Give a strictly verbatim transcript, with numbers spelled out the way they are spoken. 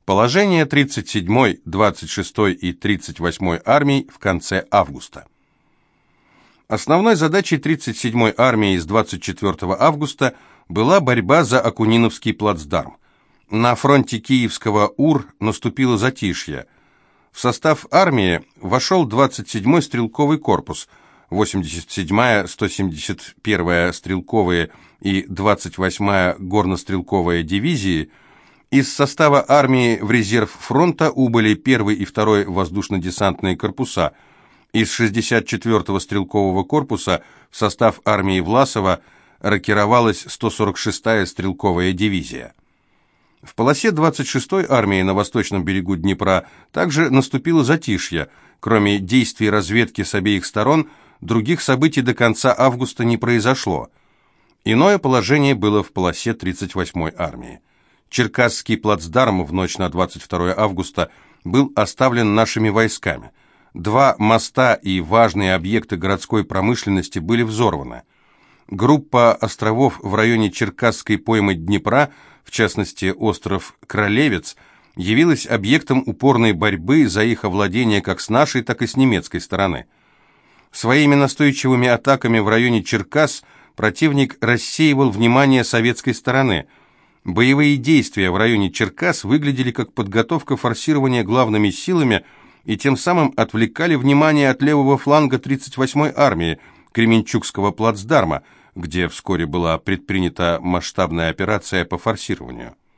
Положение тридцать седьмой, двадцать шестой и тридцать восьмой армий в конце августа. Основной задачей тридцать седьмой армии с двадцать четвёртого августа была борьба за Акуниновский плацдарм. На фронте Киевского УР наступило затишье. В состав армии вошел двадцать седьмой стрелковый корпус, восемьдесят седьмая, сто семьдесят первая стрелковые и двадцать восьмая горнострелковая дивизии. Из состава армии в резерв фронта убыли первый и второй воздушно-десантные корпуса. Из шестьдесят четвёртого стрелкового корпуса в состав армии Власова рокировалась сто сорок шестая стрелковая дивизия. В полосе двадцать шестой армии на восточном берегу Днепра также наступило затишье. Кроме действий разведки с обеих сторон, других событий до конца августа не произошло. Иное положение было в полосе тридцать восьмой армии. Черкасский плацдарм в ночь на двадцать второе августа был оставлен нашими войсками. Два моста и важные объекты городской промышленности были взорваны. Группа островов в районе Черкасской поймы Днепра, в частности остров Кролевец, явилась объектом упорной борьбы за их овладение как с нашей, так и с немецкой стороны. Своими настойчивыми атаками в районе Черкас противник рассеивал внимание советской стороны. Боевые действия в районе Черкас выглядели как подготовка форсирования главными силами и тем самым отвлекали внимание от левого фланга тридцать восьмой армии, Кременчугского плацдарма, где вскоре была предпринята масштабная операция по форсированию.